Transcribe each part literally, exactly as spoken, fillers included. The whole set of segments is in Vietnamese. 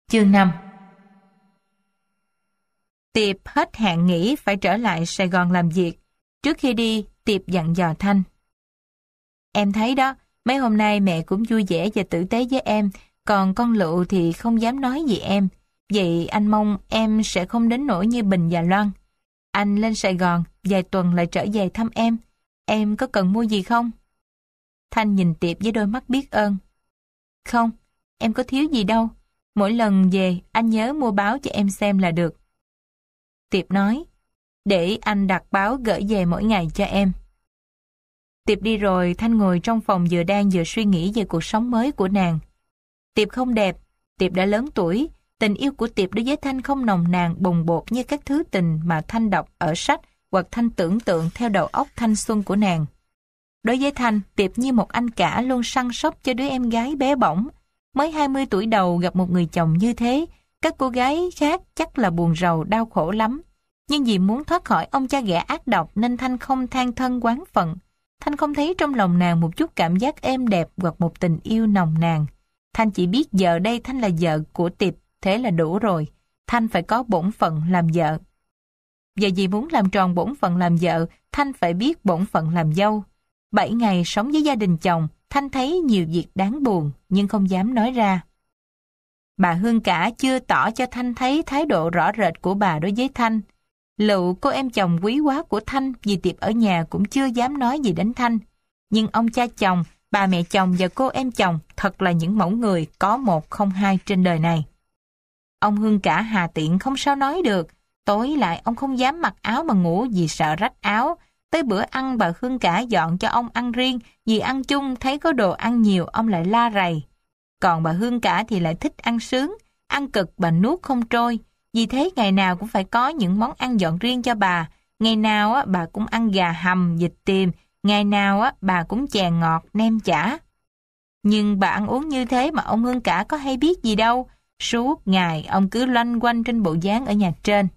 Chương năm. Tiệp hết hạn nghỉ phải trở lại Sài Gòn làm việc. Trước khi đi, Tiệp dặn dò Thanh. Em thấy đó, mấy hôm nay mẹ cũng vui vẻ và tử tế với em, còn con Lựu thì không dám nói gì em. Vậy anh mong em sẽ không đến nỗi như Bình và Loan. Anh lên Sài Gòn, vài tuần lại trở về thăm em. Em có cần mua gì không? Thanh nhìn Tiệp với đôi mắt biết ơn. Không, em có thiếu gì đâu. Mỗi lần về, anh nhớ mua báo cho em xem là được. Tiệp nói, để anh đặt báo gửi về mỗi ngày cho em. Tiệp đi rồi, Thanh ngồi trong phòng vừa đang vừa suy nghĩ về cuộc sống mới của nàng. Tiệp không đẹp, Tiệp đã lớn tuổi, tình yêu của Tiệp đối với Thanh không nồng nàn bồng bột như các thứ tình mà Thanh đọc ở sách hoặc Thanh tưởng tượng theo đầu óc thanh xuân của nàng. Đối với Thanh, Tiệp như một anh cả luôn săn sóc cho đứa em gái bé bỏng. Mới hai mươi tuổi đầu gặp một người chồng như thế, các cô gái khác chắc là buồn rầu đau khổ lắm. Nhưng vì muốn thoát khỏi ông cha ghẻ ác độc nên Thanh không than thân oán phận. Thanh không thấy trong lòng nàng một chút cảm giác êm đẹp hoặc một tình yêu nồng nàn. Thanh chỉ biết giờ đây Thanh là vợ của Tiệp, thế là đủ rồi. Thanh phải có bổn phận làm vợ. Và vì muốn làm tròn bổn phận làm vợ, Thanh phải biết bổn phận làm dâu. Bảy ngày sống với gia đình chồng, Thanh thấy nhiều việc đáng buồn, nhưng không dám nói ra. Bà Hương Cả chưa tỏ cho Thanh thấy thái độ rõ rệt của bà đối với Thanh. Lựu, cô em chồng quý quá của Thanh, vì Tiệp ở nhà cũng chưa dám nói gì đến Thanh. Nhưng ông cha chồng, bà mẹ chồng và cô em chồng thật là những mẫu người có một không hai trên đời này. Ông Hương Cả hà tiện không sao nói được. Tối lại ông không dám mặc áo mà ngủ vì sợ rách áo. Tới bữa ăn bà Hương Cả dọn cho ông ăn riêng, vì ăn chung thấy có đồ ăn nhiều ông lại la rầy. Còn bà Hương Cả thì lại thích ăn sướng, ăn cực bà nuốt không trôi. Vì thế ngày nào cũng phải có những món ăn dọn riêng cho bà. Ngày nào á bà cũng ăn gà hầm, vịt tiềm, ngày nào á bà cũng chè ngọt, nem chả. Nhưng bà ăn uống như thế mà ông Hương Cả có hay biết gì đâu. Suốt ngày ông cứ loanh quanh trên bộ dáng ở nhà trên.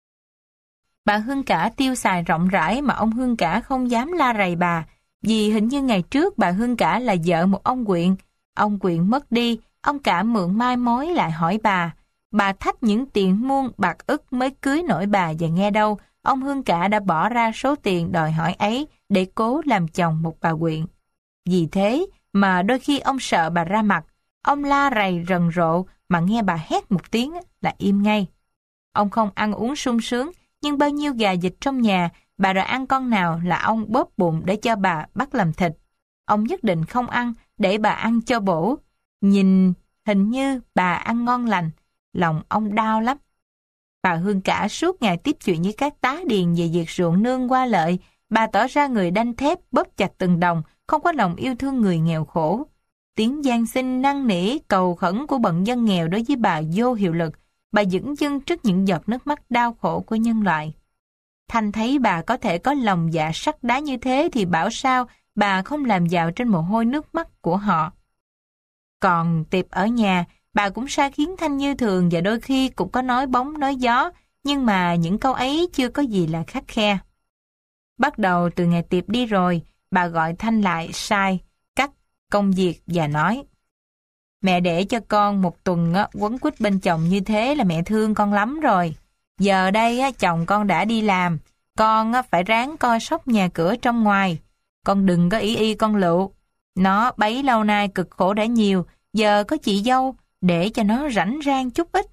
Bà Hương Cả tiêu xài rộng rãi mà ông Hương Cả không dám la rầy bà, vì hình như ngày trước bà Hương Cả là vợ một ông Quyện. Ông Quyện mất đi, ông Cả mượn mai mối lại hỏi bà. Bà thách những tiền muôn bạc ức mới cưới nổi bà, và nghe đâu, ông Hương Cả đã bỏ ra số tiền đòi hỏi ấy để cố làm chồng một bà Quyện. Vì thế mà đôi khi ông sợ bà ra mặt, ông la rầy rần rộ mà nghe bà hét một tiếng là im ngay. Ông không ăn uống sung sướng, nhưng bao nhiêu gà vịt trong nhà, bà đòi ăn con nào là ông bóp bụng để cho bà bắt làm thịt. Ông nhất định không ăn để bà ăn cho bổ. Nhìn hình như bà ăn ngon lành, lòng ông đau lắm. Bà Hương Cả suốt ngày tiếp chuyện với các tá điền về việc ruộng nương qua lợi. Bà tỏ ra người đanh thép, bóp chặt từng đồng, không có lòng yêu thương người nghèo khổ. Tiếng van xin năn nỉ cầu khẩn của bận dân nghèo đối với bà vô hiệu lực. Bà dửng dưng trước những giọt nước mắt đau khổ của nhân loại. Thanh thấy bà có thể có lòng dạ sắt đá như thế thì bảo sao bà không làm giàu trên mồ hôi nước mắt của họ. Còn Tiệp ở nhà, bà cũng sai khiến Thanh như thường và đôi khi cũng có nói bóng nói gió, nhưng mà những câu ấy chưa có gì là khắt khe. Bắt đầu từ ngày Tiệp đi rồi, bà gọi Thanh lại sai, cắt công việc và nói: Mẹ để cho con một tuần á, quấn quýt bên chồng như thế là mẹ thương con lắm rồi. Giờ đây á, chồng con đã đi làm, con á, phải ráng coi sóc nhà cửa trong ngoài. Con đừng có ý y con Lựu. Nó bấy lâu nay cực khổ đã nhiều, giờ có chị dâu để cho nó rảnh rang chút ít.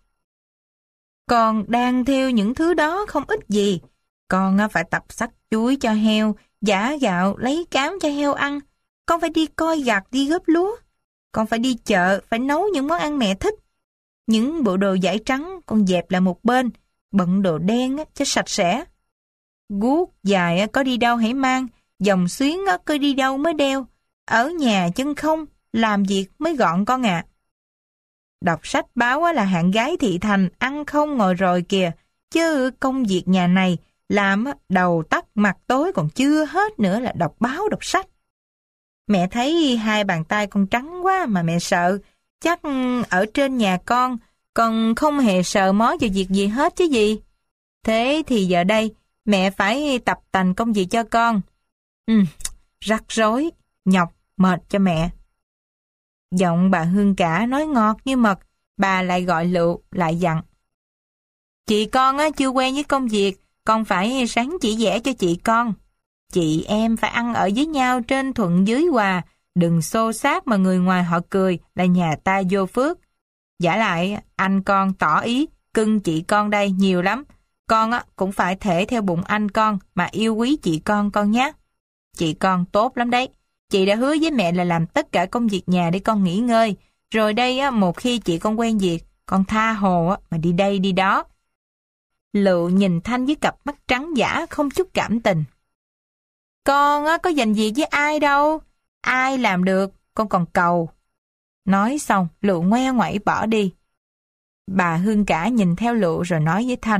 Con đang theo những thứ đó không ít gì. Con á, phải tập xắt chuối cho heo, giã gạo lấy cám cho heo ăn. Con phải đi coi gặt, đi góp lúa. Con phải đi chợ, phải nấu những món ăn mẹ thích. Những bộ đồ vải trắng con dẹp lại một bên, bận đồ đen á, cho sạch sẽ. Guốc dài á, có đi đâu hãy mang, vòng xuyến á, có đi đâu mới đeo. Ở nhà chân không, làm việc mới gọn con ạ. À. Đọc sách báo á, là hạng gái thị thành, ăn không ngồi rồi kìa. Chứ công việc nhà này, làm á, đầu tắt mặt tối còn chưa hết nữa là đọc báo đọc sách. Mẹ thấy hai bàn tay con trắng quá mà mẹ sợ. Chắc ở trên nhà con, con không hề sợ mó vào việc gì hết chứ gì. Thế thì giờ đây, mẹ phải tập tành công việc cho con. Ừ, rắc rối, nhọc, mệt cho mẹ. Giọng bà Hương Cả nói ngọt như mật, Bà lại gọi Lựu lại dặn. Chị con á, chưa quen với công việc, con phải sáng chỉ vẽ cho chị con. Chị em phải ăn ở với nhau trên thuận dưới hòa, đừng xô xát mà người ngoài họ cười là nhà ta vô phước. Giả lại, anh con tỏ ý, cưng chị con đây nhiều lắm. Con á, cũng phải thể theo bụng anh con mà yêu quý chị con con nhé. Chị con tốt lắm đấy. Chị đã hứa với mẹ là làm tất cả công việc nhà để con nghỉ ngơi. Rồi đây á, một khi chị con quen việc, con tha hồ á, mà đi đây đi đó. Lựu nhìn Thanh với cặp mắt trắng dã không chút cảm tình. Con á, có giành việc với ai đâu. Ai làm được, con còn cầu. Nói xong, Lựu ngoe ngoẩy bỏ đi. Bà Hương Cả nhìn theo Lựu rồi nói với Thanh.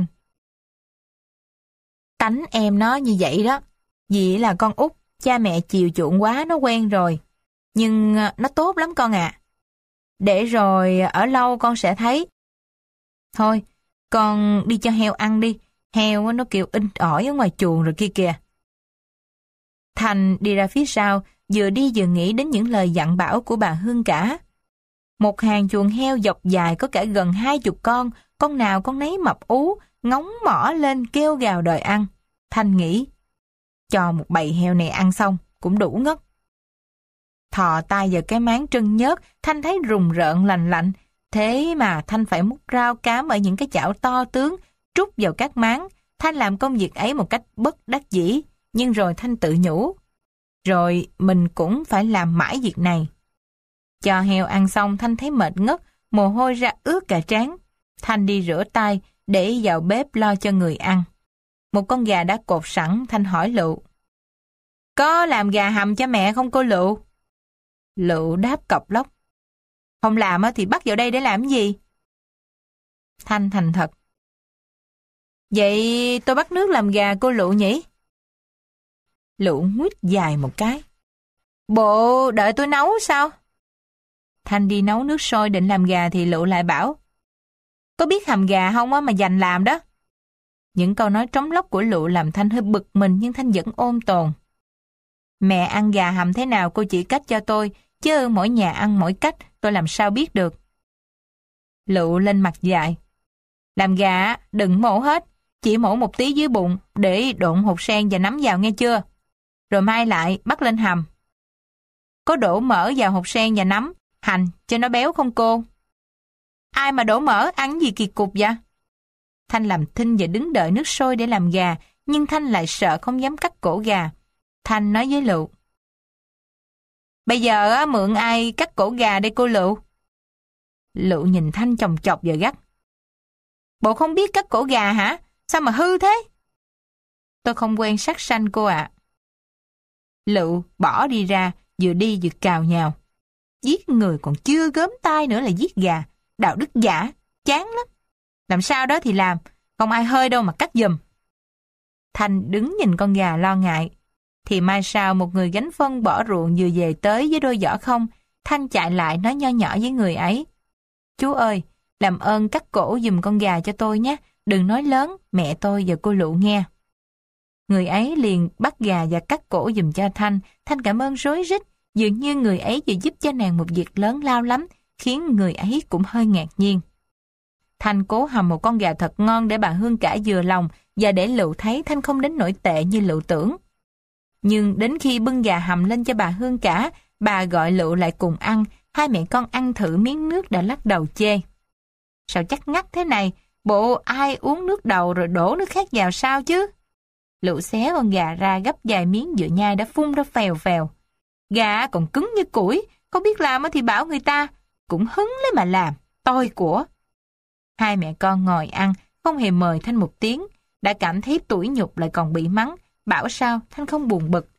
Tánh em nó như vậy đó. Vì là con út, cha mẹ chiều chuộng quá nó quen rồi. Nhưng nó tốt lắm con ạ. À. Để rồi ở lâu con sẽ thấy. Thôi, con đi cho heo ăn đi. Heo nó kêu inh ỏi ở ngoài chuồng rồi kia kìa. Thành đi ra phía sau, vừa đi vừa nghĩ đến những lời dặn bảo của bà Hương Cả. Một hàng chuồng heo dọc dài có cả gần hai chục con, con nào con nấy mập ú, ngóng mỏ lên kêu gào đòi ăn. Thanh nghĩ, cho một bầy heo này ăn xong, cũng đủ ngất. Thò tay vào cái máng trân nhớt, Thanh thấy rùng rợn lành lạnh. Thế mà Thanh phải múc rau cám ở những cái chảo to tướng, trút vào các máng. Thanh làm công việc ấy một cách bất đắc dĩ, nhưng rồi Thanh tự nhủ. Rồi mình cũng phải làm mãi việc này. Cho heo ăn xong Thanh thấy mệt ngất, mồ hôi ra ướt cả trán. Thanh đi rửa tay, để vào bếp lo cho người ăn. Một con gà đã cột sẵn, Thanh hỏi Lựu. Có làm gà hầm cho mẹ không cô Lựu? Lựu đáp cộc lốc. Không làm thì bắt vào đây để làm gì? Thanh thành thật. Vậy tôi bắt nước làm gà cô Lựu nhỉ? Lựu nguyết dài một cái. Bộ đợi tôi nấu sao? Thanh đi nấu nước sôi định làm gà thì Lựu lại bảo. Có biết hầm gà không á mà dành làm đó. Những câu nói trống lóc của Lựu làm Thanh hơi bực mình nhưng Thanh vẫn ôn tồn. Mẹ ăn gà hầm thế nào cô chỉ cách cho tôi, chứ mỗi nhà ăn mỗi cách tôi làm sao biết được. Lựu lên mặt dại. Làm gà đừng mổ hết, chỉ mổ một tí dưới bụng để độn hột sen và nấm vào nghe chưa. Rồi mai lại bắt lên hầm. Có đổ mỡ vào hột sen và nấm, hành cho nó béo không cô? Ai mà đổ mỡ ăn gì kỳ cục vậy? Thanh làm thinh và đứng đợi nước sôi để làm gà, nhưng Thanh lại sợ không dám cắt cổ gà. Thanh nói với Lựu. Bây giờ á, mượn ai cắt cổ gà đây cô Lựu? Lựu nhìn Thanh chòng chọc và gắt. Bộ không biết cắt cổ gà hả? Sao mà hư thế? Tôi không quen sắc xanh cô ạ. À. Lựu bỏ đi ra, vừa đi vừa cào nhào. Giết người còn chưa gớm tay nữa là giết gà. Đạo đức giả, chán lắm. Làm sao đó thì làm, không ai hơi đâu mà cắt giùm. Thanh đứng nhìn con gà lo ngại. Thì mai sau một người gánh phân bỏ ruộng vừa về tới với đôi giỏ không. Thanh chạy lại nói nho nhỏ với người ấy. Chú ơi, làm ơn cắt cổ giùm con gà cho tôi nhé. Đừng nói lớn, mẹ tôi và cô Lựu nghe. Người ấy liền bắt gà và cắt cổ giùm cho Thanh. Thanh cảm ơn rối rít. Dường như người ấy vừa giúp cho nàng một việc lớn lao lắm, khiến người ấy cũng hơi ngạc nhiên. Thanh cố hầm một con gà thật ngon để bà Hương Cả vừa lòng và để Lựu thấy Thanh không đến nổi tệ như Lựu tưởng. Nhưng đến khi bưng gà hầm lên cho bà Hương Cả, bà gọi Lựu lại cùng ăn, hai mẹ con ăn thử miếng nước đã lắc đầu chê. Sao chắc ngắt thế này, bộ ai uống nước đầu rồi đổ nước khác vào sao chứ? Lựu xé con gà ra gấp vài miếng vừa nhai đã phun ra phèo phèo. Gà còn cứng như củi, không biết làm thì bảo người ta, cũng hứng lấy mà làm, tôi của. Hai mẹ con ngồi ăn, không hề mời Thanh một tiếng, đã cảm thấy tủi nhục lại còn bị mắng, bảo sao Thanh không buồn bực.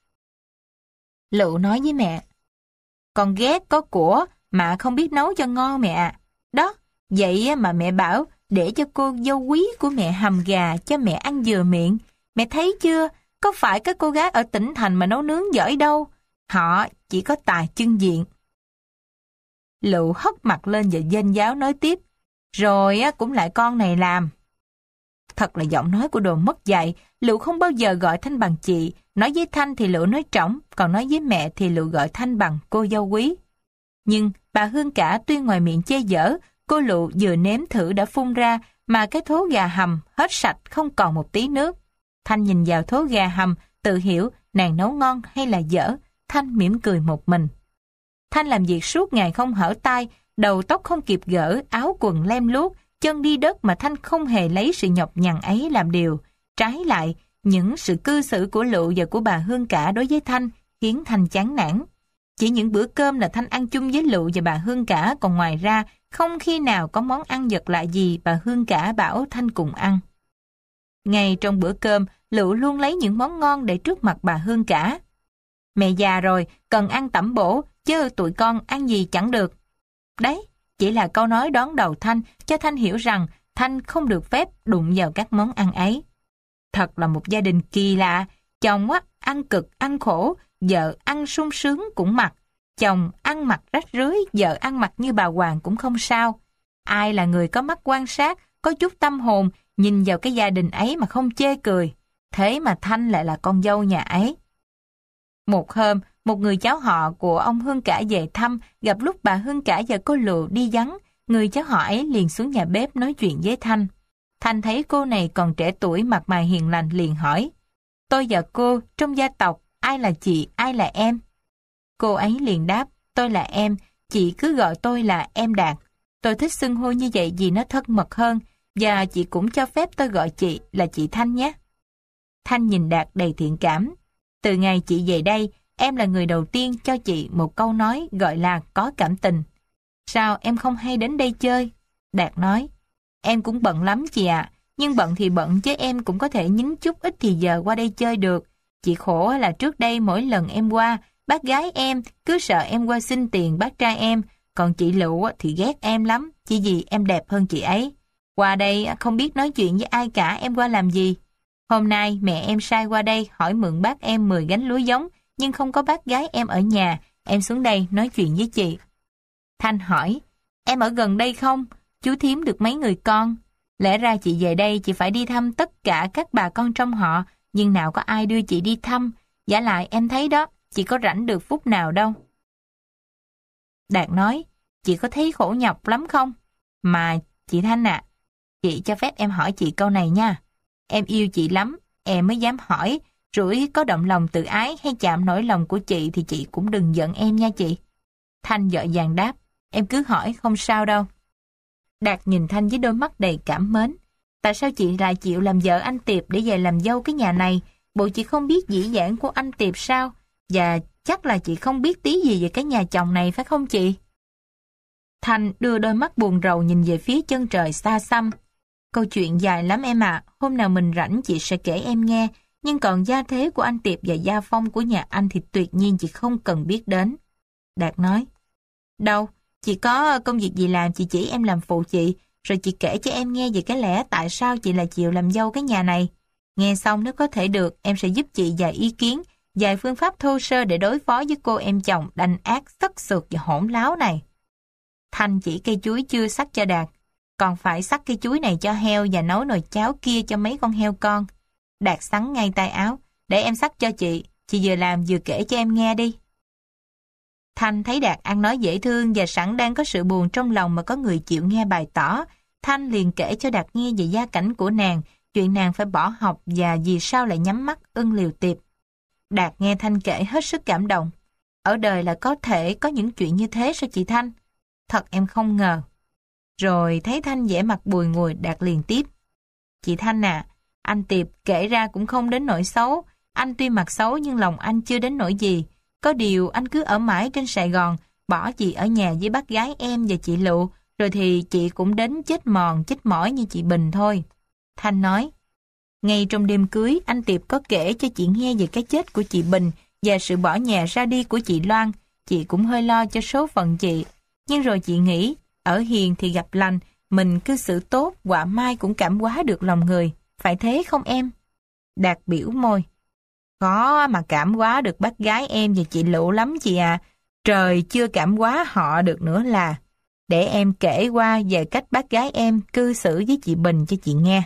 Lựu nói với mẹ, con ghét có của mà không biết nấu cho ngon mẹ ạ. Đó, vậy mà mẹ bảo để cho cô dâu quý của mẹ hầm gà cho mẹ ăn vừa miệng. Mẹ thấy chưa, có phải các cô gái ở tỉnh thành mà nấu nướng giỏi đâu, họ chỉ có tài chưng diện. Lựu hất mặt lên và dênh giáo nói tiếp, rồi cũng lại con này làm. Thật là giọng nói của đồ mất dạy. Lựu không bao giờ gọi Thanh bằng chị, nói với Thanh thì Lựu nói trỏng, còn nói với mẹ thì Lựu gọi Thanh bằng cô dâu quý. Nhưng bà Hương Cả tuy ngoài miệng chê dở, Cô Lụ vừa nếm thử đã phun ra, mà cái thố gà hầm hết sạch không còn một tí nước. Thanh nhìn vào thố gà hầm, tự hiểu nàng nấu ngon hay là dở. Thanh mỉm cười một mình. Thanh làm việc suốt ngày không hở tay, đầu tóc không kịp gỡ, áo quần lem luốc, chân đi đất mà Thanh không hề lấy sự nhọc nhằn ấy làm điều. Trái lại, những sự cư xử của Lụ và của bà Hương Cả đối với Thanh khiến Thanh chán nản. Chỉ những bữa cơm là Thanh ăn chung với Lụ và bà Hương Cả, còn ngoài ra không khi nào có món ăn vật lạ gì bà Hương Cả bảo Thanh cùng ăn. Ngay trong bữa cơm, Lụ luôn lấy những món ngon để trước mặt bà Hương Cả. Mẹ già rồi, cần ăn tẩm bổ, chứ tụi con ăn gì chẳng được. Đấy, chỉ là câu nói đón đầu Thanh, cho Thanh hiểu rằng Thanh không được phép đụng vào các món ăn ấy. Thật là một gia đình kỳ lạ, chồng á, ăn cực, ăn khổ, vợ ăn sung sướng cũng mặc. Chồng ăn mặc rách rưới, vợ ăn mặc như bà Hoàng cũng không sao. Ai là người có mắt quan sát, có chút tâm hồn, nhìn vào cái gia đình ấy mà không chê cười. Thế mà Thanh lại là con dâu nhà ấy. Một hôm, một người cháu họ của ông Hương Cả về thăm, gặp lúc bà Hương Cả và cô Lụ đi vắng, người cháu họ ấy liền xuống nhà bếp nói chuyện với Thanh. Thanh thấy cô này còn trẻ tuổi, mặt mày hiền lành, liền hỏi: "Tôi và cô, trong gia tộc, ai là chị, ai là em?" Cô ấy liền đáp: "Tôi là em, chị cứ gọi tôi là em Đạt. Tôi thích xưng hô như vậy vì nó thân mật hơn, và chị cũng cho phép tôi gọi chị là chị Thanh nhé." Thanh nhìn Đạt đầy thiện cảm. "Từ ngày chị về đây, em là người đầu tiên cho chị một câu nói gọi là có cảm tình. Sao em không hay đến đây chơi?" Đạt nói: "Em cũng bận lắm chị ạ, nhưng bận thì bận chứ em cũng có thể nhín chút ít thì giờ qua đây chơi được. Chị khổ là trước đây mỗi lần em qua, bác gái em cứ sợ em qua xin tiền bác trai em, còn chị Lụ thì ghét em lắm, chỉ vì em đẹp hơn chị ấy. Qua đây không biết nói chuyện với ai cả, em qua làm gì? Hôm nay mẹ em sai qua đây hỏi mượn bác em mười gánh lúa giống, nhưng không có bác gái em ở nhà, em xuống đây nói chuyện với chị." Thanh hỏi: "Em ở gần đây không? Chú thím được mấy người con? Lẽ ra chị về đây chị phải đi thăm tất cả các bà con trong họ, nhưng nào có ai đưa chị đi thăm. Vả lại em thấy đó, chị có rảnh được phút nào đâu." Đạt nói: "Chị có thấy khổ nhọc lắm không? Mà chị Thanh ạ, chị cho phép em hỏi chị câu này nha. Em yêu chị lắm, em mới dám hỏi, rủi có động lòng tự ái hay chạm nỗi lòng của chị thì chị cũng đừng giận em nha chị." Thanh vội vàng đáp: "Em cứ hỏi, không sao đâu." Đạt nhìn Thanh với đôi mắt đầy cảm mến. "Tại sao chị lại chịu làm vợ anh Tiệp để về làm dâu cái nhà này? Bộ chị không biết dĩ dãn của anh Tiệp sao? Và chắc là chị không biết tí gì về cái nhà chồng này phải không chị?" Thanh đưa đôi mắt buồn rầu nhìn về phía chân trời xa xăm. "Câu chuyện dài lắm em ạ, hôm nào mình rảnh chị sẽ kể em nghe, nhưng còn gia thế của anh Tiệp và gia phong của nhà anh thì tuyệt nhiên chị không cần biết đến." Đạt nói: "Đâu, chị có công việc gì làm chị chỉ em làm phụ chị, rồi chị kể cho em nghe về cái lẽ tại sao chị lại chịu làm dâu cái nhà này. Nghe xong nếu có thể được, em sẽ giúp chị vài ý kiến, vài phương pháp thô sơ để đối phó với cô em chồng đanh ác, sất sượt và hỗn láo này." Thanh chỉ cây chuối chưa sắc cho Đạt: "Còn phải sắc cây chuối này cho heo và nấu nồi cháo kia cho mấy con heo con." Đạt sắn ngay tay áo: "Để em sắc cho chị, chị vừa làm vừa kể cho em nghe đi." Thanh thấy Đạt ăn nói dễ thương và sẵn đang có sự buồn trong lòng mà có người chịu nghe bày tỏ. Thanh liền kể cho Đạt nghe về gia cảnh của nàng, chuyện nàng phải bỏ học và vì sao lại nhắm mắt ưng liều Tiệp. Đạt nghe Thanh kể hết sức cảm động. "Ở đời là có thể có những chuyện như thế sao chị Thanh? Thật em không ngờ." Rồi thấy Thanh vẻ mặt bùi ngùi, Đạt liền tiếp: "Chị Thanh à, anh Tiệp kể ra cũng không đến nỗi xấu. Anh tuy mặt xấu nhưng lòng anh chưa đến nỗi gì. Có điều anh cứ ở mãi trên Sài Gòn, bỏ chị ở nhà với bác gái em và chị Lụ, rồi thì chị cũng đến chết mòn, chết mỏi như chị Bình thôi." Thanh nói: "Ngay trong đêm cưới, anh Tiệp có kể cho chị nghe về cái chết của chị Bình và sự bỏ nhà ra đi của chị Loan. Chị cũng hơi lo cho số phận chị. Nhưng rồi chị nghĩ, ở hiền thì gặp lành, mình cư xử tốt, quả mai cũng cảm hóa được lòng người. Phải thế không em?" Đạt biểu môi: "Khó mà cảm hóa được bác gái em và chị Lụ lắm chị à. Trời chưa cảm hóa họ được nữa là. Để em kể qua về cách bác gái em cư xử với chị Bình cho chị nghe.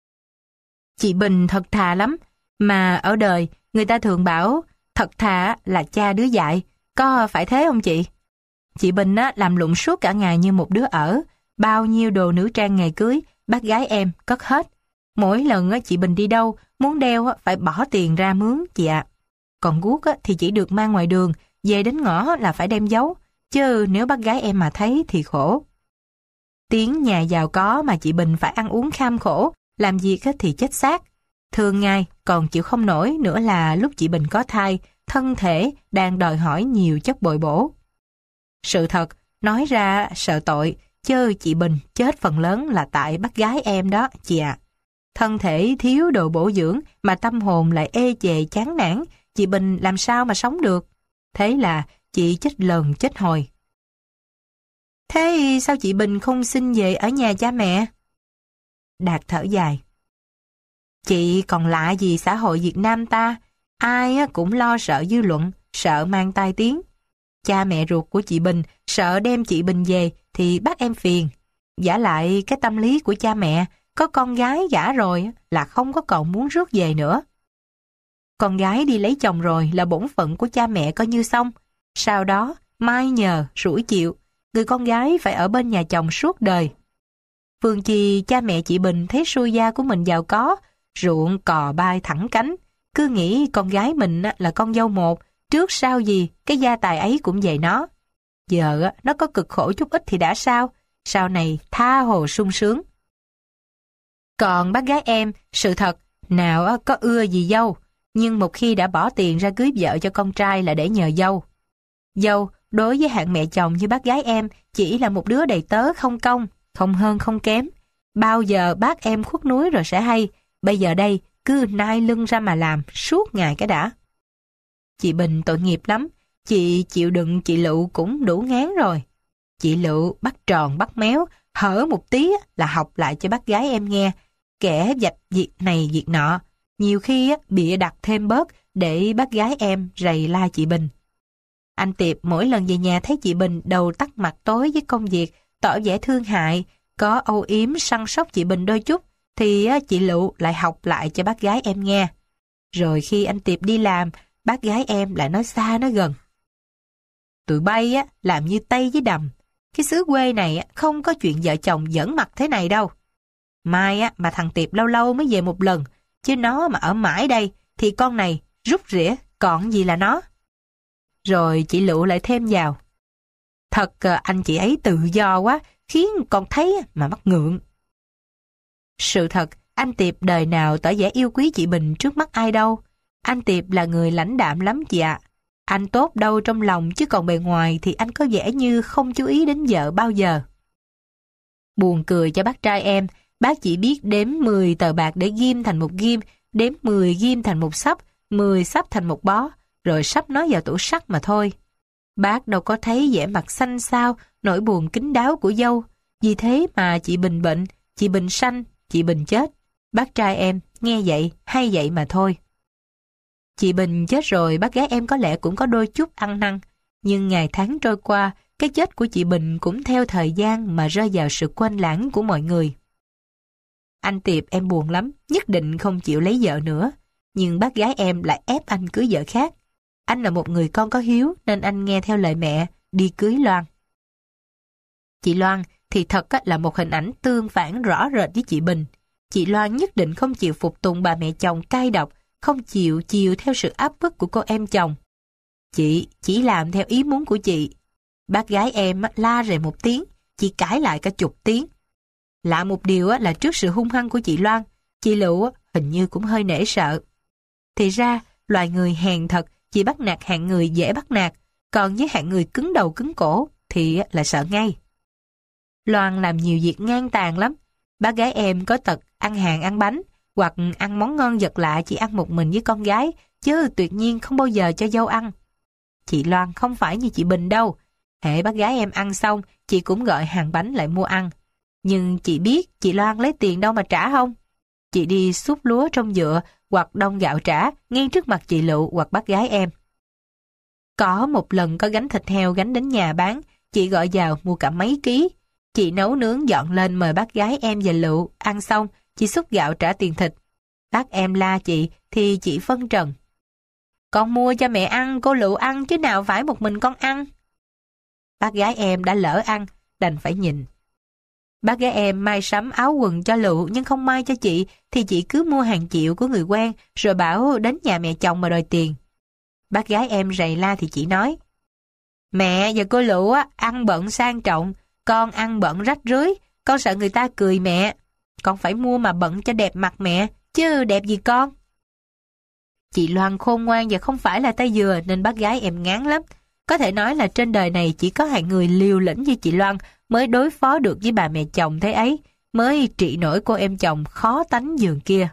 Chị Bình thật thà lắm, mà ở đời người ta thường bảo thật thà là cha đứa dại, có phải thế không chị? Chị Bình á, làm lụng suốt cả ngày như một đứa ở, bao nhiêu đồ nữ trang ngày cưới, bác gái em cất hết. Mỗi lần chị Bình đi đâu, muốn đeo phải bỏ tiền ra mướn chị ạ. Còn guốc thì chỉ được mang ngoài đường, về đến ngõ là phải đem giấu, chứ nếu bác gái em mà thấy thì khổ. Tiếng nhà giàu có mà chị Bình phải ăn uống kham khổ, làm việc thì chết xác. Thường ngày còn chịu không nổi nữa là lúc chị Bình có thai, thân thể đang đòi hỏi nhiều chất bồi bổ. Sự thật, nói ra sợ tội, chứ chị Bình chết phần lớn là tại bác gái em đó chị ạ. Thân thể thiếu đồ bổ dưỡng mà tâm hồn lại ê chề chán nản, chị Bình làm sao mà sống được. Thế là chị chết lần chết hồi. Thế sao chị Bình không xin về ở nhà cha mẹ? Đạt thở dài. Chị còn lạ gì xã hội Việt Nam ta, ai cũng lo sợ dư luận, sợ mang tai tiếng. Cha mẹ ruột của chị Bình sợ đem chị Bình về thì bắt em phiền. Vả lại cái tâm lý của cha mẹ, có con gái gả rồi là không có còn muốn rước về nữa. Con gái đi lấy chồng rồi là bổn phận của cha mẹ coi như xong. Sau đó, mai nhờ, rủi chịu, người con gái phải ở bên nhà chồng suốt đời. Phương chi cha mẹ chị Bình thấy xui gia của mình giàu có, ruộng cò bay thẳng cánh, cứ nghĩ con gái mình là con dâu một, trước sau gì cái gia tài ấy cũng vậy nó. Giờ nó có cực khổ chút ít thì đã sao, sau này tha hồ sung sướng. Còn bác gái em, sự thật, nào có ưa gì dâu, nhưng một khi đã bỏ tiền ra cưới vợ cho con trai là để nhờ dâu. Dâu, đối với hạng mẹ chồng như bác gái em, chỉ là một đứa đầy tớ không công, không hơn không kém. Bao giờ bác em khuất núi rồi sẽ hay, bây giờ đây cứ nai lưng ra mà làm suốt ngày cái đã. Chị Bình tội nghiệp lắm, chị chịu đựng chị Lựu cũng đủ ngán rồi. Chị Lựu bắt tròn bắt méo, hở một tí là học lại cho bác gái em nghe, kẻ dạch việc này việc nọ, nhiều khi bịa đặt thêm bớt để bác gái em rầy la chị Bình. Anh Tiệp mỗi lần về nhà thấy chị Bình đầu tắt mặt tối với công việc, tỏ vẻ thương hại, có âu yếm săn sóc chị Bình đôi chút, thì chị Lựu lại học lại cho bác gái em nghe. Rồi khi anh Tiệp đi làm, bác gái em lại nói xa nói gần. Tụi bay á làm như Tây với Đầm, cái xứ quê này không có chuyện vợ chồng giỡn mặt thế này đâu. Mai á mà thằng Tiệp lâu lâu mới về một lần, chứ nó mà ở mãi đây thì con này rút rỉa còn gì là nó. Rồi chị Lựu lại thêm vào. Thật anh chị ấy tự do quá, khiến con thấy mà mắc ngượng. Sự thật, anh Tiệp đời nào tỏ vẻ yêu quý chị Bình trước mắt ai đâu. Anh Tiệp là người lãnh đạm lắm chị ạ. Anh tốt đâu trong lòng, chứ còn bề ngoài thì anh có vẻ như không chú ý đến vợ bao giờ. Buồn cười cho bác trai em, bác chỉ biết đếm mười tờ bạc để ghim thành một ghim, đếm mười ghim thành một sấp, mười sấp thành một bó, rồi sắp nó vào tủ sắt mà thôi. Bác đâu có thấy vẻ mặt xanh xao, nỗi buồn kín đáo của dâu. Vì thế mà chị Bình bệnh, chị Bình sanh, chị Bình chết. Bác trai em nghe vậy hay vậy mà thôi. Chị Bình chết rồi, bác gái em có lẽ cũng có đôi chút ăn năn. Nhưng ngày tháng trôi qua, cái chết của chị Bình cũng theo thời gian mà rơi vào sự quên lãng của mọi người. Anh Tiệp em buồn lắm, nhất định không chịu lấy vợ nữa. Nhưng bác gái em lại ép anh cưới vợ khác. Anh là một người con có hiếu nên anh nghe theo lời mẹ, đi cưới Loan. Chị Loan thì thật là một hình ảnh tương phản rõ rệt với chị Bình. Chị Loan nhất định không chịu phục tùng bà mẹ chồng cay độc, không chịu chiều theo sự áp bức của cô em chồng. Chị chỉ làm theo ý muốn của chị. Bác gái em la rề một tiếng, chị cãi lại cả chục tiếng. Lạ một điều là trước sự hung hăng của chị Loan, chị Lựu hình như cũng hơi nể sợ. Thì ra, loài người hèn thật chỉ bắt nạt hạng người dễ bắt nạt, còn với hạng người cứng đầu cứng cổ thì là sợ ngay. Loan làm nhiều việc ngang tàn lắm. Bác gái em có tật ăn hàng ăn bánh, hoặc ăn món ngon vật lạ chỉ ăn một mình với con gái, chứ tuyệt nhiên không bao giờ cho dâu ăn. Chị Loan không phải như chị Bình đâu. Hễ bác gái em ăn xong, chị cũng gọi hàng bánh lại mua ăn. Nhưng chị biết chị Loan lấy tiền đâu mà trả không? Chị đi xúc lúa trong dựa hoặc đông gạo trả ngay trước mặt chị Lựu hoặc bác gái em. Có một lần có gánh thịt heo gánh đến nhà bán, chị gọi vào mua cả mấy ký. Chị nấu nướng dọn lên mời bác gái em và Lựu, ăn xong, chị xúc gạo trả tiền thịt. Bác em la chị thì chị phân trần. Con mua cho mẹ ăn, cô Lựu ăn chứ nào phải một mình con ăn. Bác gái em đã lỡ ăn, đành phải nhịn. Bác gái em may sắm áo quần cho Lụ nhưng không may cho chị thì chị cứ mua hàng triệu của người quen rồi bảo đến nhà mẹ chồng mà đòi tiền. Bác gái em rầy la thì chị nói: Mẹ và cô Lụ á, ăn bận sang trọng, con ăn bận rách rưới, con sợ người ta cười mẹ. Con phải mua mà bận cho đẹp mặt mẹ, chứ đẹp gì con. Chị Loan khôn ngoan và không phải là tay dừa nên bác gái em ngán lắm. Có thể nói là trên đời này chỉ có hạng người liều lĩnh như chị Loan mới đối phó được với bà mẹ chồng thế ấy, mới trị nổi cô em chồng khó tánh giường kia.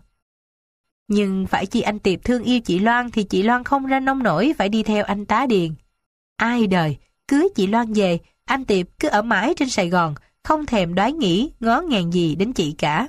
Nhưng phải chi anh Tiệp thương yêu chị Loan thì chị Loan không ra nông nổi phải đi theo anh tá điền. Ai đời, cưới chị Loan về, anh Tiệp cứ ở mãi trên Sài Gòn, không thèm đoái nghĩ, ngó ngàng gì đến chị cả.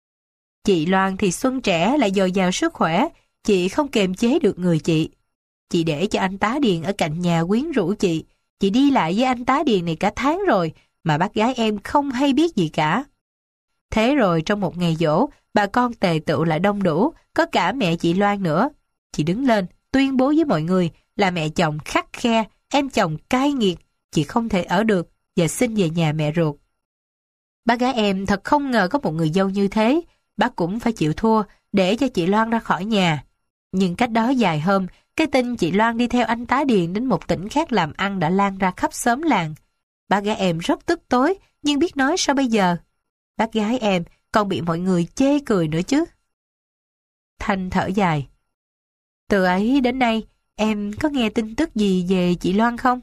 Chị Loan thì xuân trẻ lại dồi dào sức khỏe, chị không kềm chế được người chị. Chị để cho anh tá điền ở cạnh nhà quyến rũ chị. Chị đi lại với anh tá điền này cả tháng rồi, mà bác gái em không hay biết gì cả. Thế rồi trong một ngày giỗ, bà con tề tựu lại đông đủ, có cả mẹ chị Loan nữa. Chị đứng lên, tuyên bố với mọi người là mẹ chồng khắt khe, em chồng cay nghiệt, chị không thể ở được và xin về nhà mẹ ruột. Bác gái em thật không ngờ có một người dâu như thế, bác cũng phải chịu thua để cho chị Loan ra khỏi nhà. Nhưng cách đó vài hôm, cái tin chị Loan đi theo anh tá điền đến một tỉnh khác làm ăn đã lan ra khắp xóm làng. Bác gái em rất tức tối, nhưng biết nói sao bây giờ. Bác gái em còn bị mọi người chê cười nữa chứ. Thanh thở dài. Từ ấy đến nay, em có nghe tin tức gì về chị Loan không?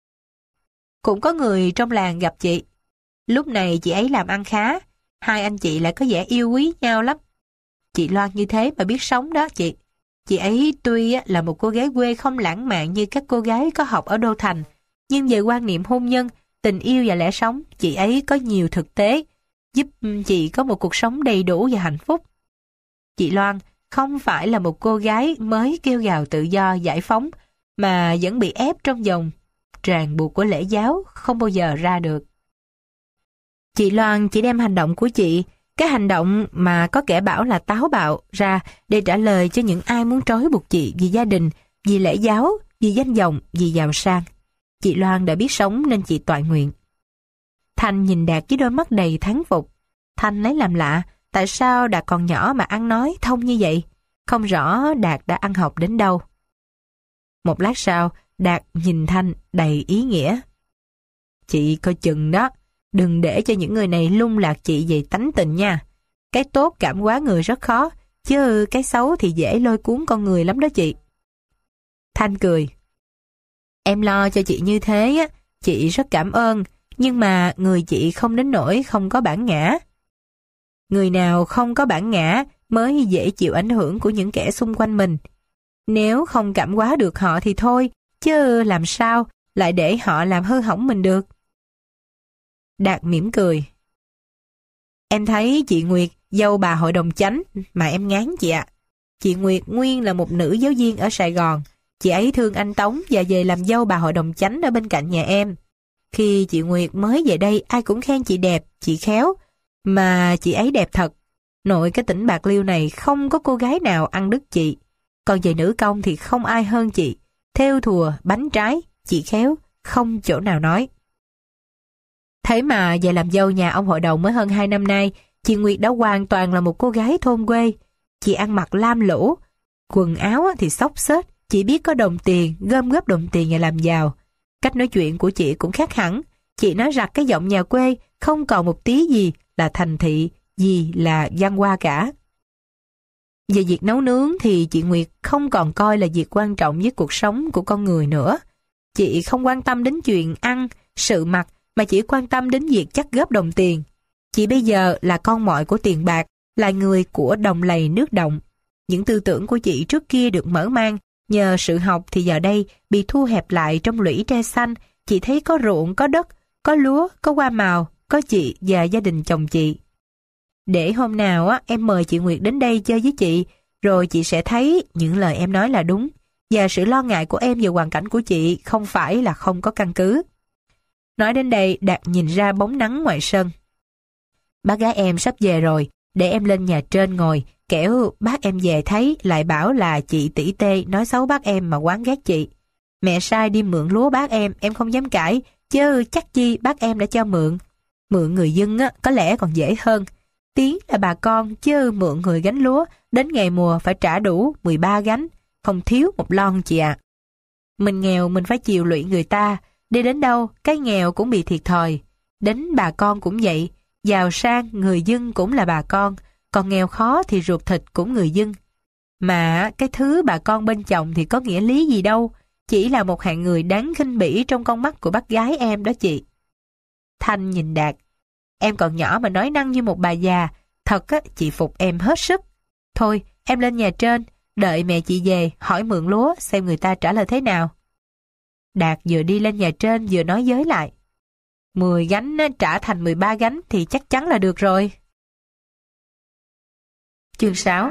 Cũng có người trong làng gặp chị. Lúc này chị ấy làm ăn khá, hai anh chị lại có vẻ yêu quý nhau lắm. Chị Loan như thế mà biết sống đó chị. Chị ấy tuy là một cô gái quê không lãng mạn như các cô gái có học ở đô thành, nhưng về quan niệm hôn nhân, tình yêu và lẽ sống, chị ấy có nhiều thực tế, giúp chị có một cuộc sống đầy đủ và hạnh phúc. Chị Loan không phải là một cô gái mới kêu gào tự do giải phóng, mà vẫn bị ép trong vòng ràng buộc của lễ giáo, không bao giờ ra được. Chị Loan chỉ đem hành động của chị, cái hành động mà có kẻ bảo là táo bạo, ra để trả lời cho những ai muốn trói buộc chị vì gia đình, vì lễ giáo, vì danh vọng, vì giàu sang. Chị Loan đã biết sống nên chị toại nguyện. Thanh nhìn Đạt với đôi mắt đầy thán phục. Thanh lấy làm lạ, tại sao Đạt còn nhỏ mà ăn nói thông như vậy? Không rõ Đạt đã ăn học đến đâu. Một lát sau, Đạt nhìn Thanh đầy ý nghĩa. Chị coi chừng đó, đừng để cho những người này lung lạc chị về tánh tình nha. Cái tốt cảm hóa người rất khó, chứ cái xấu thì dễ lôi cuốn con người lắm đó chị. Thanh cười. Em lo cho chị như thế á, chị rất cảm ơn, nhưng mà người chị không đến nỗi không có bản ngã. Người nào không có bản ngã mới dễ chịu ảnh hưởng của những kẻ xung quanh mình. Nếu không cảm hóa được họ thì thôi, chứ làm sao lại để họ làm hư hỏng mình được. Đạt mỉm cười. Em thấy chị Nguyệt, dâu bà hội đồng chánh mà em ngán chị ạ. Chị Nguyệt nguyên là một nữ giáo viên ở Sài Gòn. Chị ấy thương anh Tống và về làm dâu bà hội đồng chánh ở bên cạnh nhà em. Khi chị Nguyệt mới về đây, ai cũng khen chị đẹp, chị khéo. Mà chị ấy đẹp thật. Nội cái tỉnh Bạc Liêu này không có cô gái nào ăn đứt chị. Còn về nữ công thì không ai hơn chị. Thêu thùa, bánh trái, chị khéo, không chỗ nào nói. Thế mà về làm dâu nhà ông hội đồng mới hơn hai năm nay, chị Nguyệt đã hoàn toàn là một cô gái thôn quê. Chị ăn mặc lam lũ, quần áo thì xốc xếch, chỉ biết có đồng tiền, gom góp đồng tiền và làm giàu. Cách nói chuyện của chị cũng khác hẳn. Chị nói rặt cái giọng nhà quê, không còn một tí gì là thành thị, gì là văn hoa cả. Về việc nấu nướng thì chị Nguyệt không còn coi là việc quan trọng với cuộc sống của con người nữa. Chị không quan tâm đến chuyện ăn, sự mặc, mà chỉ quan tâm đến việc chắt góp đồng tiền. Chị bây giờ là con mọi của tiền bạc, là người của đồng lầy nước động. Những tư tưởng của chị trước kia được mở mang, nhờ sự học thì giờ đây bị thu hẹp lại trong lũy tre xanh. Chị thấy có ruộng, có đất, có lúa, có hoa màu, có chị và gia đình chồng chị. Để hôm nào á em mời chị Nguyệt đến đây chơi với chị, rồi chị sẽ thấy những lời em nói là đúng, và sự lo ngại của em về hoàn cảnh của chị không phải là không có căn cứ. Nói đến đây, Đạt nhìn ra bóng nắng ngoài sân. Bác gái em sắp về rồi, để em lên nhà trên ngồi, kẻo bác em về thấy lại bảo là chị tỷ tê nói xấu bác em mà oán ghét chị. Mẹ sai đi mượn lúa bác em, em không dám cãi, chứ chắc chi bác em đã cho mượn. Mượn người dân á, có lẽ còn dễ hơn. Tiếng là bà con, chứ mượn người gánh lúa, đến ngày mùa phải trả đủ mười ba gánh, không thiếu một lon chị ạ. Mình nghèo mình phải chiều lụy người ta, đi đến đâu cái nghèo cũng bị thiệt thòi. Đến bà con cũng vậy, giàu sang người dân cũng là bà con, còn nghèo khó thì ruột thịt cũng người dân. Mà cái thứ bà con bên chồng thì có nghĩa lý gì đâu, chỉ là một hạng người đáng khinh bỉ trong con mắt của bác gái em đó chị. Thanh nhìn Đạt. Em còn nhỏ mà nói năng như một bà già, thật á, chị phục em hết sức. Thôi, em lên nhà trên, đợi mẹ chị về, hỏi mượn lúa xem người ta trả lời thế nào. Đạt vừa đi lên nhà trên vừa nói giới lại. mười gánh trả thành mười ba gánh thì chắc chắn là được rồi. Chương sáu.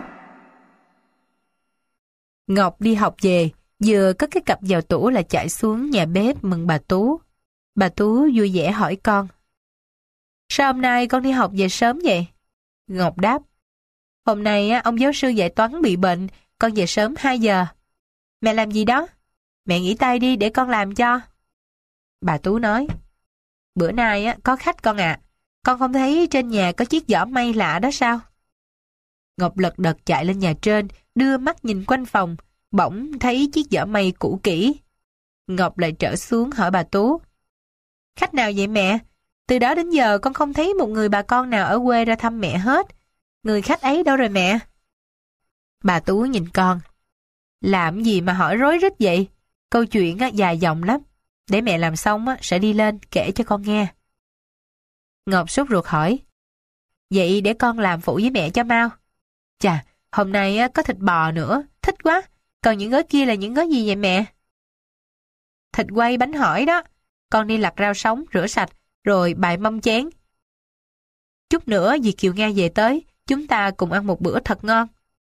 Ngọc đi học về, vừa cất cái cặp vào tủ là chạy xuống nhà bếp mừng bà Tú. Bà Tú vui vẻ hỏi con. Sao hôm nay con đi học về sớm vậy? Ngọc đáp. Hôm nay ông giáo sư dạy toán bị bệnh, con về sớm hai giờ. Mẹ làm gì đó? Mẹ nghỉ tay đi để con làm cho. Bà Tú nói. Bữa nay có khách con ạ. À. Con không thấy trên nhà có chiếc giỏ may lạ đó sao? Ngọc lật đật chạy lên nhà trên, đưa mắt nhìn quanh phòng, bỗng thấy chiếc giỏ may cũ kỹ. Ngọc lại trở xuống hỏi bà Tú. Khách nào vậy mẹ? Từ đó đến giờ con không thấy một người bà con nào ở quê ra thăm mẹ hết. Người khách ấy đâu rồi mẹ? Bà Tú nhìn con. Làm gì mà hỏi rối rít vậy? Câu chuyện á, dài dòng lắm. Để mẹ làm xong á, sẽ đi lên kể cho con nghe. Ngọc sốt ruột hỏi. Vậy để con làm phụ với mẹ cho mau. Chà, hôm nay á, có thịt bò nữa, thích quá. Còn những gói kia là những gói gì vậy mẹ? Thịt quay bánh hỏi đó. Con đi lặt rau sống, rửa sạch, rồi bày mâm chén. Chút nữa dì Kiều Nga về tới, chúng ta cùng ăn một bữa thật ngon.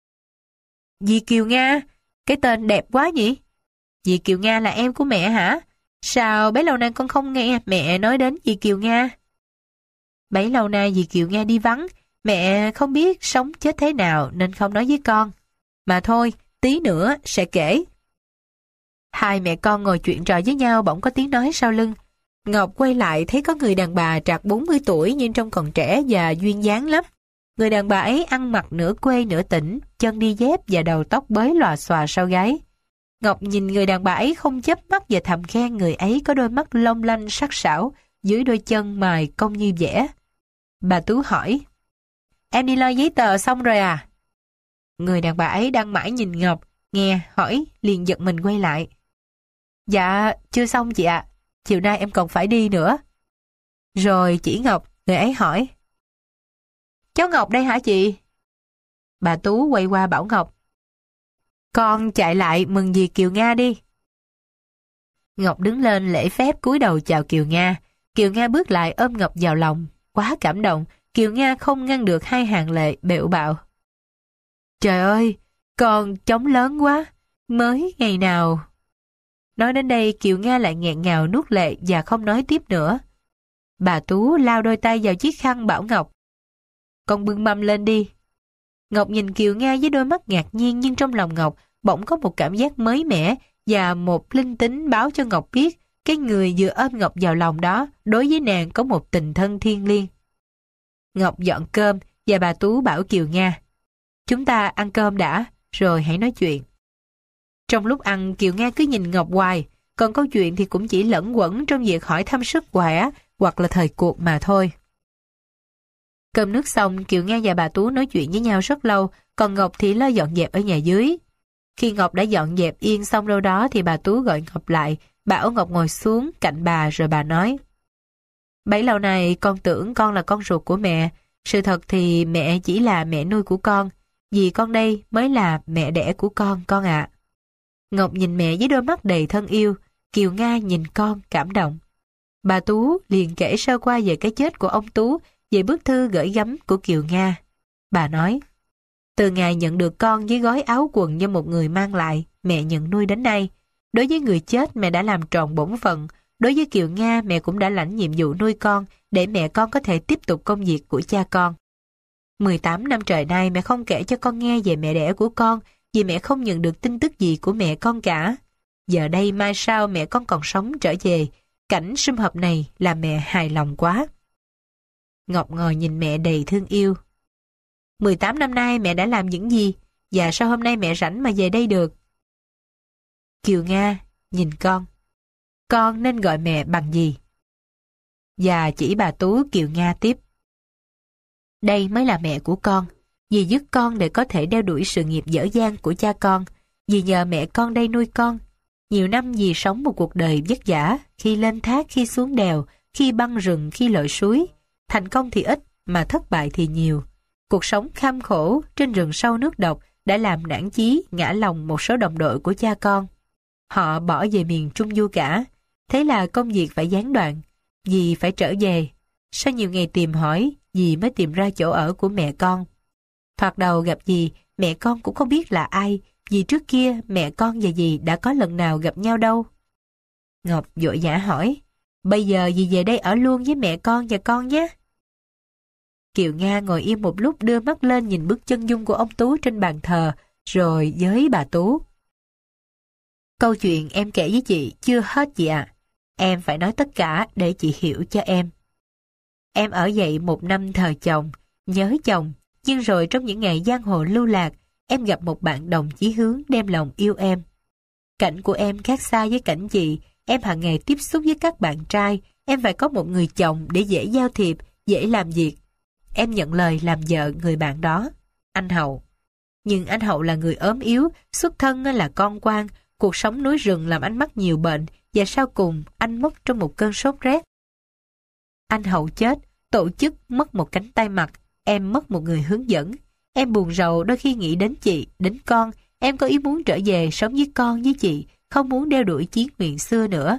Dì Kiều Nga? Cái tên đẹp quá nhỉ? Dì Kiều Nga là em của mẹ hả? Sao bấy lâu nay con không nghe mẹ nói đến dì Kiều Nga? Bấy lâu nay dì Kiều Nga đi vắng, mẹ không biết sống chết thế nào nên không nói với con. Mà thôi, tí nữa sẽ kể. Hai mẹ con ngồi chuyện trò với nhau bỗng có tiếng nói sau lưng. Ngọc quay lại thấy có người đàn bà trạc bốn mươi tuổi nhưng trông còn trẻ và duyên dáng lắm. Người đàn bà ấy ăn mặc nửa quê nửa tỉnh, chân đi dép và đầu tóc bới lòa xòa sau gáy. Ngọc nhìn người đàn bà ấy không chớp mắt và thầm khen người ấy có đôi mắt long lanh sắc sảo dưới đôi chân mài cong như vẽ. Bà Tú hỏi, em đi lo giấy tờ xong rồi à? Người đàn bà ấy đang mãi nhìn Ngọc, nghe, hỏi, liền giật mình quay lại. Dạ, chưa xong chị ạ, chiều nay em còn phải đi nữa. Rồi chỉ Ngọc, người ấy hỏi. Cháu Ngọc đây hả chị? Bà Tú quay qua bảo Ngọc. Con chạy lại mừng dì Kiều Nga đi. Ngọc đứng lên lễ phép cúi đầu chào Kiều Nga. Kiều Nga bước lại ôm Ngọc vào lòng. Quá cảm động, Kiều Nga không ngăn được hai hàng lệ bẹo bạo. Trời ơi, con trống lớn quá, mới ngày nào. Nói đến đây Kiều Nga lại nghẹn ngào nuốt lệ và không nói tiếp nữa. Bà Tú lao đôi tay vào chiếc khăn bảo Ngọc. Con bưng mâm lên đi. Ngọc nhìn Kiều Nga với đôi mắt ngạc nhiên nhưng trong lòng Ngọc bỗng có một cảm giác mới mẻ và một linh tính báo cho Ngọc biết cái người vừa ôm Ngọc vào lòng đó đối với nàng có một tình thân thiêng liêng. Ngọc dọn cơm và bà Tú bảo Kiều Nga. Chúng ta ăn cơm đã, rồi hãy nói chuyện. Trong lúc ăn Kiều Nga cứ nhìn Ngọc hoài, còn câu chuyện thì cũng chỉ lẫn quẩn trong việc hỏi thăm sức khỏe hoặc là thời cuộc mà thôi. Cơm nước xong, Kiều Nga và bà Tú nói chuyện với nhau rất lâu, còn Ngọc thì lo dọn dẹp ở nhà dưới. Khi Ngọc đã dọn dẹp yên xong đâu đó thì bà Tú gọi Ngọc lại, bảo Ngọc ngồi xuống cạnh bà rồi bà nói. Bấy lâu nay con tưởng con là con ruột của mẹ, sự thật thì mẹ chỉ là mẹ nuôi của con, vì con đây mới là mẹ đẻ của con, con ạ. Ngọc nhìn mẹ với đôi mắt đầy thân yêu, Kiều Nga nhìn con cảm động. Bà Tú liền kể sơ qua về cái chết của ông Tú, về bức thư gửi gắm của Kiều Nga. Bà nói, từ ngày nhận được con với gói áo quần do một người mang lại, mẹ nhận nuôi đến nay. Đối với người chết mẹ đã làm tròn bổn phận, đối với Kiều Nga mẹ cũng đã lãnh nhiệm vụ nuôi con để mẹ con có thể tiếp tục công việc của cha con. mười tám năm trời nay mẹ không kể cho con nghe về mẹ đẻ của con vì mẹ không nhận được tin tức gì của mẹ con cả. Giờ đây mai sau mẹ con còn sống trở về, cảnh sum họp này làm mẹ hài lòng quá. Ngọc ngồi nhìn mẹ đầy thương yêu. mười tám năm nay mẹ đã làm những gì? Và sao hôm nay mẹ rảnh mà về đây được? Kiều Nga nhìn con. Con nên gọi mẹ bằng gì? Và chỉ bà Tú, Kiều Nga tiếp. Đây mới là mẹ của con. Dì giúp con để có thể đeo đuổi sự nghiệp dở dang của cha con. Dì nhờ mẹ con đây nuôi con. Nhiều năm dì sống một cuộc đời vất vả, khi lên thác, khi xuống đèo, khi băng rừng, khi lội suối. Thành công thì ít, mà thất bại thì nhiều. Cuộc sống kham khổ trên rừng sâu nước độc đã làm nản chí, ngã lòng một số đồng đội của cha con. Họ bỏ về miền Trung Du cả. Thế là công việc phải gián đoạn. Dì phải trở về. Sau nhiều ngày tìm hỏi, dì mới tìm ra chỗ ở của mẹ con. Thoạt đầu gặp dì, mẹ con cũng không biết là ai, vì trước kia mẹ con và dì đã có lần nào gặp nhau đâu. Ngọc vội vã hỏi, bây giờ dì về đây ở luôn với mẹ con và con nhé. Kiều Nga ngồi im một lúc, đưa mắt lên nhìn bức chân dung của ông Tú trên bàn thờ, rồi với bà Tú. Câu chuyện em kể với chị chưa hết chị ạ. Em phải nói tất cả để chị hiểu cho em. Em ở dậy một năm thờ chồng, nhớ chồng, nhưng rồi trong những ngày giang hồ lưu lạc, em gặp một bạn đồng chí hướng đem lòng yêu em. Cảnh của em khác xa với cảnh chị, em hàng ngày tiếp xúc với các bạn trai, em phải có một người chồng để dễ giao thiệp, dễ làm việc. Em nhận lời làm vợ người bạn đó, anh Hậu. Nhưng anh Hậu là người ốm yếu, xuất thân là con quan, cuộc sống núi rừng làm anh mắc nhiều bệnh, và sau cùng anh mất trong một cơn sốt rét. Anh Hậu chết, tổ chức mất một cánh tay mặt, em mất một người hướng dẫn. Em buồn rầu đôi khi nghĩ đến chị, đến con, em có ý muốn trở về sống với con với chị, không muốn đeo đuổi chí nguyện xưa nữa.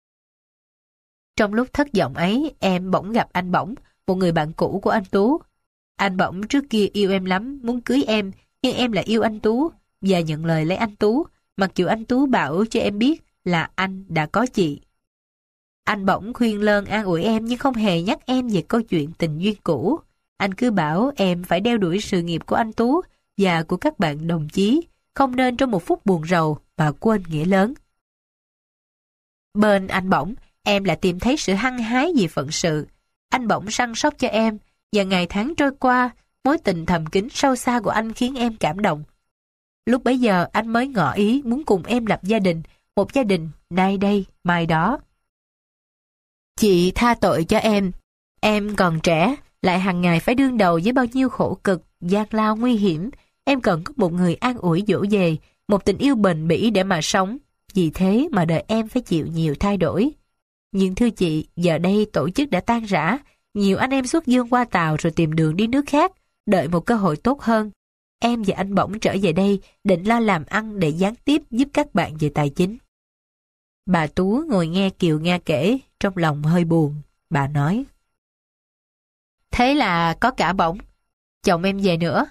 Trong lúc thất vọng ấy, em bỗng gặp anh Bổng, một người bạn cũ của anh Tú. Anh Bổng trước kia yêu em lắm, muốn cưới em, nhưng em lại yêu anh Tú, và nhận lời lấy anh Tú, mặc dù anh Tú bảo cho em biết là anh đã có chị. Anh Bổng khuyên lơn an ủi em nhưng không hề nhắc em về câu chuyện tình duyên cũ. Anh cứ bảo em phải đeo đuổi sự nghiệp của anh Tú và của các bạn đồng chí, không nên trong một phút buồn rầu mà quên nghĩa lớn. Bên anh Bổng, em lại tìm thấy sự hăng hái vì phận sự. Anh Bổng săn sóc cho em, và ngày tháng trôi qua, mối tình thầm kín sâu xa của anh khiến em cảm động. Lúc bấy giờ anh mới ngỏ ý muốn cùng em lập gia đình, một gia đình nay đây, mai đó. Chị tha tội cho em. Em còn trẻ, lại hàng ngày phải đương đầu với bao nhiêu khổ cực, gian lao nguy hiểm. Em cần có một người an ủi dỗ về, một tình yêu bền bỉ để mà sống. Vì thế mà đời em phải chịu nhiều thay đổi. Nhưng thưa chị, giờ đây tổ chức đã tan rã, nhiều anh em xuất dương qua Tàu rồi tìm đường đi nước khác, đợi một cơ hội tốt hơn. Em và anh Bổng trở về đây, định lo làm ăn để gián tiếp giúp các bạn về tài chính. Bà Tú ngồi nghe Kiều Nga kể, trong lòng hơi buồn. Bà nói, thế là có cả Bổng, chồng em về nữa.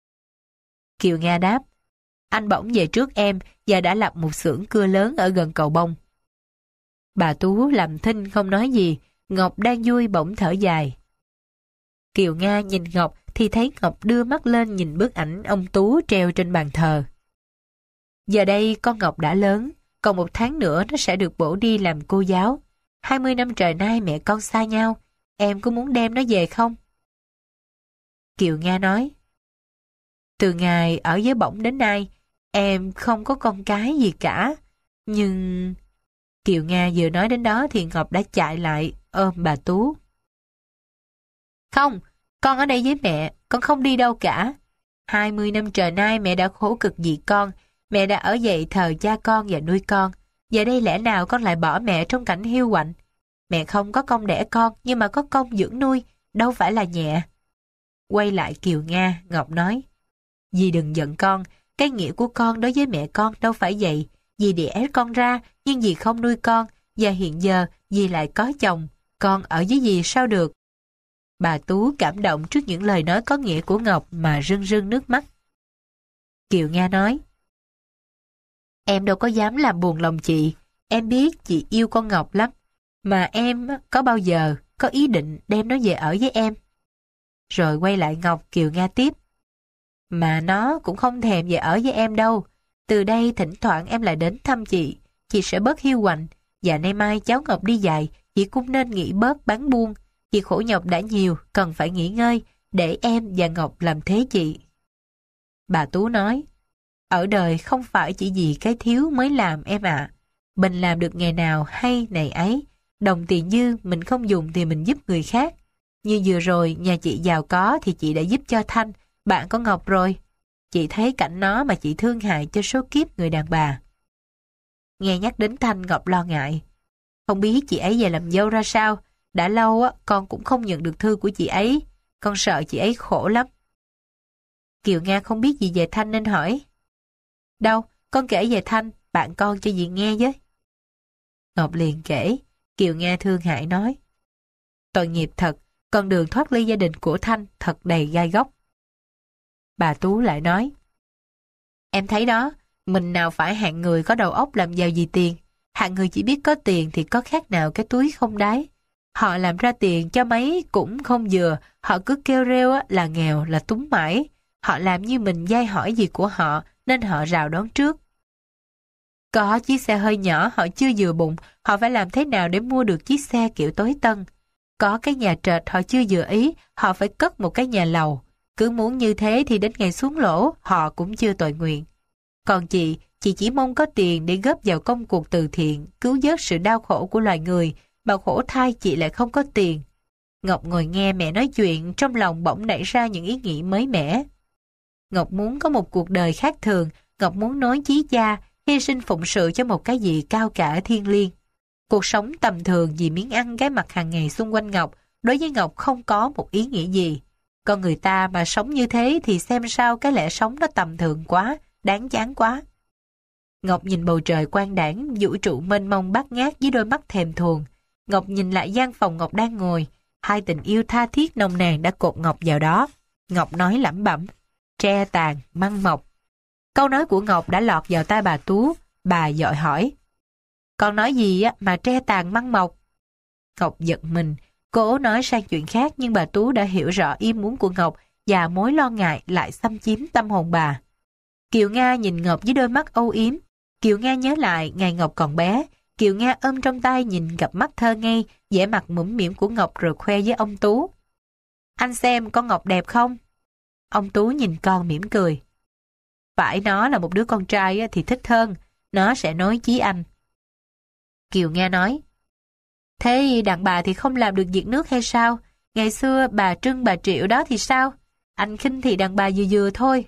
Kiều Nga đáp, anh Bổng về trước em và đã lập một xưởng cưa lớn ở gần cầu Bông. Bà Tú làm thinh không nói gì, Ngọc đang vui bỗng thở dài. Kiều Nga nhìn Ngọc thì thấy Ngọc đưa mắt lên nhìn bức ảnh ông Tú treo trên bàn thờ. Giờ đây con Ngọc đã lớn, còn một tháng nữa nó sẽ được bổ đi làm cô giáo. Hai mươi năm trời nay mẹ con xa nhau, em có muốn đem nó về không? Kiều Nga nói, từ ngày ở với Bổng đến nay, em không có con cái gì cả. Nhưng... Kiều Nga vừa nói đến đó thì Ngọc đã chạy lại ôm bà Tú. Không, con ở đây với mẹ, con không đi đâu cả. Hai mươi năm trời nay mẹ đã khổ cực vì con, mẹ đã ở dậy thờ cha con và nuôi con. Giờ đây lẽ nào con lại bỏ mẹ trong cảnh hiu quạnh? Mẹ không có công đẻ con, nhưng mà có công dưỡng nuôi, đâu phải là nhẹ. Quay lại Kiều Nga, Ngọc nói, dì đừng giận con, cái nghĩa của con đối với mẹ con đâu phải vậy. Dì đẻ con ra, nhưng dì không nuôi con, và hiện giờ dì lại có chồng, con ở với dì sao được? Bà Tú cảm động trước những lời nói có nghĩa của Ngọc mà rưng rưng nước mắt. Kiều Nga nói, em đâu có dám làm buồn lòng chị, em biết chị yêu con Ngọc lắm, mà em có bao giờ có ý định đem nó về ở với em. Rồi quay lại Ngọc, Kiều Nga tiếp, mà nó cũng không thèm về ở với em đâu. Từ đây thỉnh thoảng em lại đến thăm chị, chị sẽ bớt hiu quạnh, và nay mai cháu Ngọc đi dạy, chị cũng nên nghỉ bớt bán buôn. Chị khổ nhọc đã nhiều, cần phải nghỉ ngơi, để em và Ngọc làm thế chị. Bà Tú nói, ở đời không phải chỉ vì cái thiếu mới làm em ạ. Mình làm được ngày nào hay ngày ấy, đồng tiền dư mình không dùng thì mình giúp người khác. Như vừa rồi nhà chị giàu có thì chị đã giúp cho Thanh, bạn có Ngọc rồi. Chị thấy cảnh nó mà chị thương hại cho số kiếp người đàn bà. Nghe nhắc đến Thanh, Ngọc lo ngại. Không biết chị ấy về làm dâu ra sao, đã lâu á con cũng không nhận được thư của chị ấy, con sợ chị ấy khổ lắm. Kiều Nga không biết gì về Thanh nên hỏi. Đâu, con kể về Thanh, bạn con cho dì nghe với. Ngọc liền kể, Kiều Nga thương hại nói. Tội nghiệp thật, con đường thoát ly gia đình của Thanh thật đầy gai góc. Bà Tú lại nói. Em thấy đó, mình nào phải hạng người có đầu óc làm giàu vì tiền. Hạng người chỉ biết có tiền thì có khác nào cái túi không đáy. Họ làm ra tiền cho mấy cũng không vừa, họ cứ kêu rêu là nghèo, là túng mãi. Họ làm như mình dai hỏi gì của họ, nên họ rào đón trước. Có chiếc xe hơi nhỏ họ chưa vừa bụng, họ phải làm thế nào để mua được chiếc xe kiểu tối tân. Có cái nhà trệt họ chưa vừa ý, họ phải cất một cái nhà lầu. Cứ muốn như thế thì đến ngày xuống lỗ, họ cũng chưa tội nguyện. Còn chị, chị chỉ mong có tiền để góp vào công cuộc từ thiện, cứu vớt sự đau khổ của loài người, mà khổ thay chị lại không có tiền. Ngọc ngồi nghe mẹ nói chuyện, trong lòng bỗng nảy ra những ý nghĩ mới mẻ. Ngọc muốn có một cuộc đời khác thường, Ngọc muốn nói chí cha, hy sinh phụng sự cho một cái gì cao cả thiêng liêng. Cuộc sống tầm thường vì miếng ăn cái mặt hàng ngày xung quanh Ngọc, đối với Ngọc không có một ý nghĩa gì. Con người ta mà sống như thế thì xem sao cái lẽ sống nó tầm thường quá, đáng chán quá. Ngọc nhìn bầu trời quang đãng, vũ trụ mênh mông bát ngát với đôi mắt thèm thuồng. Ngọc nhìn lại gian phòng Ngọc đang ngồi, hai tình yêu tha thiết nồng nàn đã cột Ngọc vào đó. Ngọc nói lẩm bẩm, tre tàn, măng mọc. Câu nói của Ngọc đã lọt vào tai bà Tú, bà dội hỏi. Con nói gì á mà tre tàn măng mọc? Ngọc giật mình, cố nói sang chuyện khác nhưng bà Tú đã hiểu rõ ý muốn của Ngọc và mối lo ngại lại xâm chiếm tâm hồn bà. Kiều Nga nhìn Ngọc với đôi mắt âu yếm. Kiều Nga nhớ lại ngày Ngọc còn bé, Kiều Nga ôm trong tay nhìn cặp mắt thơ ngây, vẻ mặt mũm mĩm của Ngọc rồi khoe với ông Tú. Anh xem con Ngọc đẹp không? Ông Tú nhìn con mỉm cười. Phải nó là một đứa con trai thì thích hơn, nó sẽ nói chí anh. Kiều Nga nói, thế đàn bà thì không làm được việc nước hay sao? Ngày xưa bà Trưng bà Triệu đó thì sao? Anh khinh thì đàn bà vừa vừa thôi.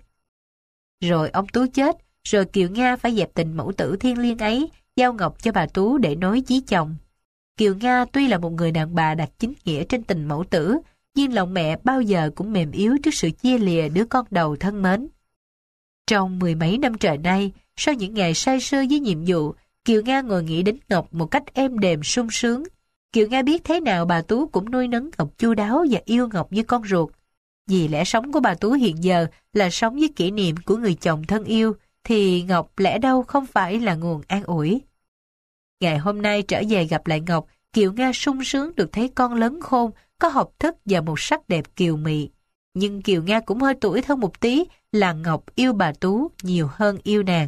Rồi ông Tú chết, rồi Kiều Nga phải dẹp tình mẫu tử thiêng liêng ấy, giao Ngọc cho bà Tú để nối chí chồng. Kiều Nga tuy là một người đàn bà đặt chính nghĩa trên tình mẫu tử, nhưng lòng mẹ bao giờ cũng mềm yếu trước sự chia lìa đứa con đầu thân mến. Trong mười mấy năm trời nay, sau những ngày say sưa với nhiệm vụ, Kiều Nga ngồi nghĩ đến Ngọc một cách êm đềm sung sướng. Kiều Nga biết thế nào bà Tú cũng nuôi nấng Ngọc chu đáo và yêu Ngọc như con ruột. Vì lẽ sống của bà Tú hiện giờ là sống với kỷ niệm của người chồng thân yêu, thì Ngọc lẽ đâu không phải là nguồn an ủi. Ngày hôm nay trở về gặp lại Ngọc, Kiều Nga sung sướng được thấy con lớn khôn, có học thức và một sắc đẹp kiều mị. Nhưng Kiều Nga cũng hơi tuổi hơn một tí là Ngọc yêu bà Tú nhiều hơn yêu nàng.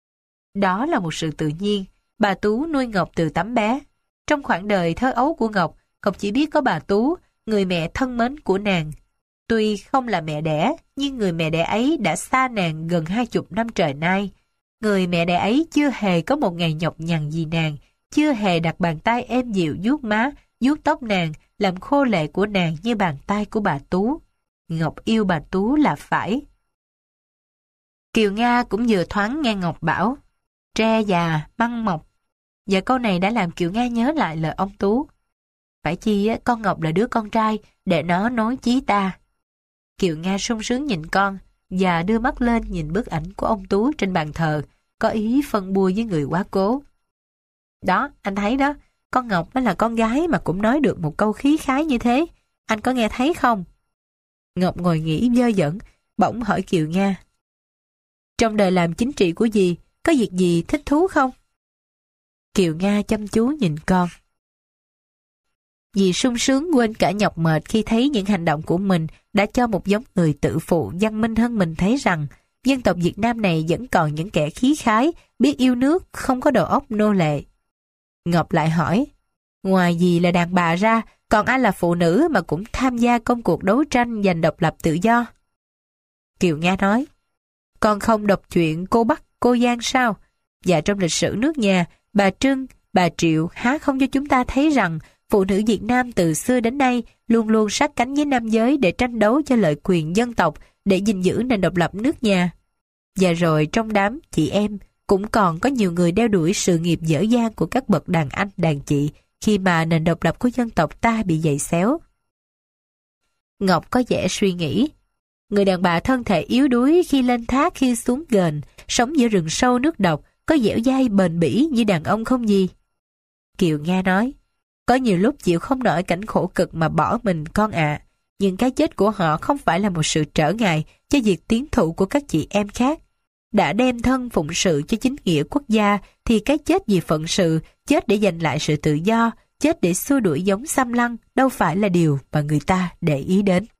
Đó là một sự tự nhiên, bà Tú nuôi Ngọc từ tấm bé. Trong khoảng đời thơ ấu của Ngọc, Ngọc chỉ biết có bà Tú, người mẹ thân mến của nàng. Tuy không là mẹ đẻ, nhưng người mẹ đẻ ấy đã xa nàng gần hai chục năm trời nay. Người mẹ đẻ ấy chưa hề có một ngày nhọc nhằn gì nàng, chưa hề đặt bàn tay êm dịu vuốt má, vuốt tóc nàng, làm khô lệ của nàng như bàn tay của bà Tú. Ngọc yêu bà Tú là phải. Kiều Nga cũng vừa thoáng nghe Ngọc bảo, tre già, măng mọc. Và câu này đã làm Kiều Nga nhớ lại lời ông Tú. Phải chi á, con Ngọc là đứa con trai, để nó nối chí ta. Kiều Nga sung sướng nhìn con, và đưa mắt lên nhìn bức ảnh của ông Tú trên bàn thờ, có ý phân bua với người quá cố. Đó, anh thấy đó, con Ngọc mới là con gái mà cũng nói được một câu khí khái như thế. Anh có nghe thấy không? Ngọc ngồi nghĩ dơ dẫn, bỗng hỏi Kiều Nga. Trong đời làm chính trị của dì, có việc gì thích thú không? Kiều Nga chăm chú nhìn con. Dì sung sướng quên cả nhọc mệt khi thấy những hành động của mình đã cho một giống người tự phụ văn minh hơn mình thấy rằng dân tộc Việt Nam này vẫn còn những kẻ khí khái, biết yêu nước, không có đầu óc nô lệ. Ngọc lại hỏi, ngoài dì là đàn bà ra, Còn ai là phụ nữ mà cũng tham gia công cuộc đấu tranh giành độc lập tự do? Kiều Nga nói, con không đọc chuyện cô Bắc, cô Giang sao? Và trong lịch sử nước nhà, bà Trưng, bà Triệu há không cho chúng ta thấy rằng phụ nữ Việt Nam từ xưa đến nay luôn luôn sát cánh với nam giới để tranh đấu cho lợi quyền dân tộc, để gìn giữ nền độc lập nước nhà. Và rồi trong đám chị em cũng còn có nhiều người đeo đuổi sự nghiệp dở dang của các bậc đàn anh đàn chị khi mà nền độc lập của dân tộc ta bị giày xéo. Ngọc có vẻ suy nghĩ. Người đàn bà thân thể yếu đuối khi lên thác khi xuống ghềnh, sống giữa rừng sâu nước độc, có dẻo dai bền bỉ như đàn ông không gì? Kiều Nga nói, có nhiều lúc chịu không nổi cảnh khổ cực mà bỏ mình con ạ, à. Nhưng cái chết của họ không phải là một sự trở ngại cho việc tiến thụ của các chị em khác. Đã đem thân phụng sự cho chính nghĩa quốc gia thì cái chết vì phận sự, chết để giành lại sự tự do, chết để xua đuổi giống xâm lăng đâu phải là điều mà người ta để ý đến.